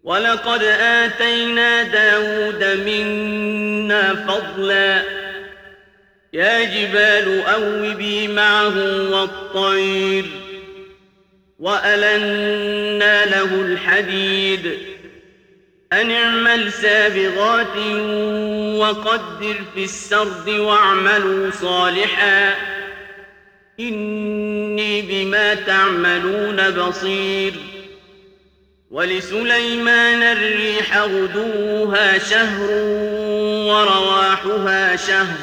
ولقد آتينا داود منا فضلا يا جبال أوبي معه والطير وألنا له الحديد أن اعمل سابغات وقدر في السرد واعملوا صالحا إني بما تعملون بصير ولسليمان الريح غدوها شهر ورواحها شهر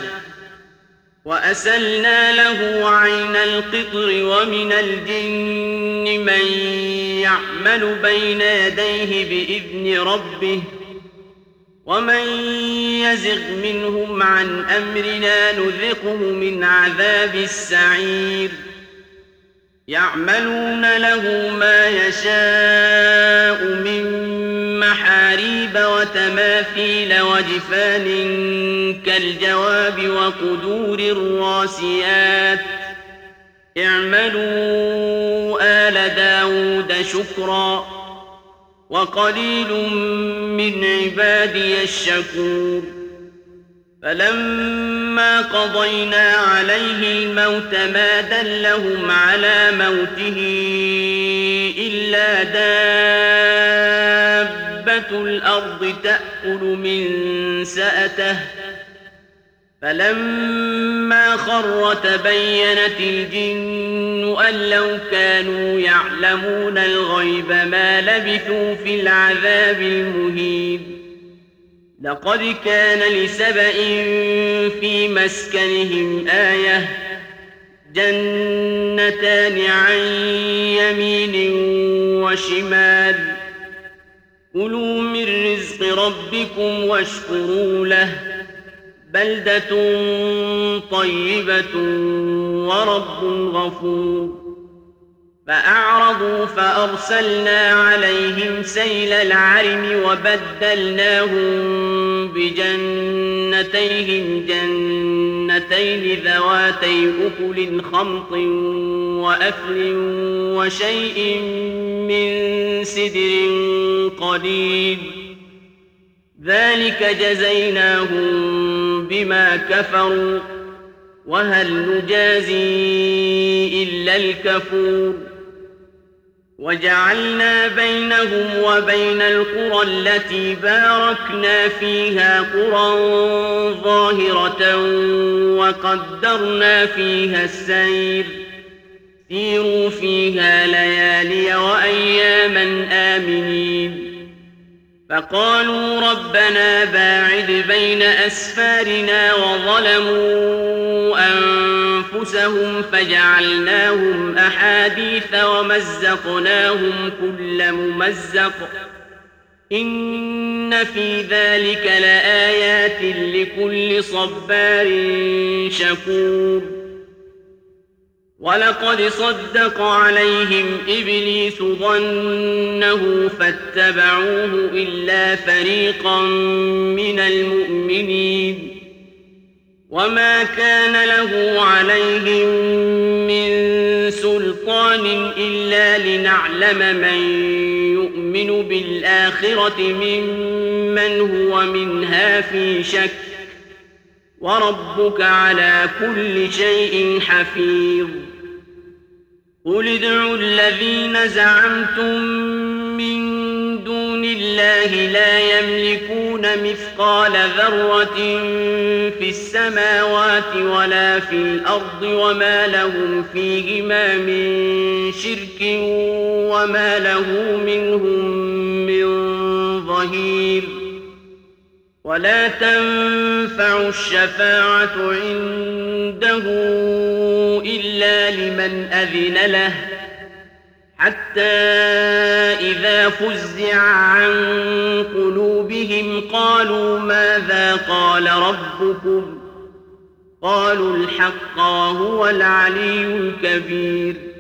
وأسلنا له عين القطر ومن الجن من يعمل بين يديه بإذن ربه ومن يزغ منهم عن أمرنا نذقه من عذاب السعير يعملون له ما يشاء من محاريب وتماثيل وجفان كالجواب وقدور الراسيات اعملوا آل داود شكرا وقليل من عبادي الشكور فلما قضينا عليه الموت ما دلهم على موته إلا دابة الأرض تأكل من سأته فلما خر تبينت الجن أن لو كانوا يعلمون الغيب ما لبثوا في العذاب المهين لقد كان لسبإ في مسكنهم آية جنتان عن يمين وشمال كلوا من رزق ربكم واشكروا له بلدة طيبة ورب غفور فأعرضوا فأرسلنا عليهم سيل العرم وبدلناهم بجنتيهم جنتين ذواتي أكل خمط وأثل وشيء من سدر قليل ذلك جزيناهم بما كفروا وهل نجازي إلا الكفور وجعلنا بينهم وبين القرى التي باركنا فيها قرى ظاهرة وقدرنا فيها السير سيروا فيها ليالي وأياما آمنين فقالوا ربنا باعد بين أسفارنا وظلموا أنفسهم فجعلناهم أحاديث ومزقناهم كل ممزق إن في ذلك لآيات لكل صبار شكور ولقد صدق عليهم إبليس ظنه فاتبعوه إلا فريقا من المؤمنين وما كان له عليهم من سلطان إلا لنعلم من يؤمن بالآخرة ممن هو منها في شك وربك على كل شيء حفيظ قل ادعوا الذين زعمتم من دون الله لا يملكون مثقال ذرة في السماوات ولا في الأرض وما لهم فيهما من شرك وما له منهم من ظهير ولا تنفع الشفاعة عنده إلا لمن أذن له حتى إذا فزع عن قلوبهم قالوا ماذا قال ربكم قالوا الحق وهو العلي الكبير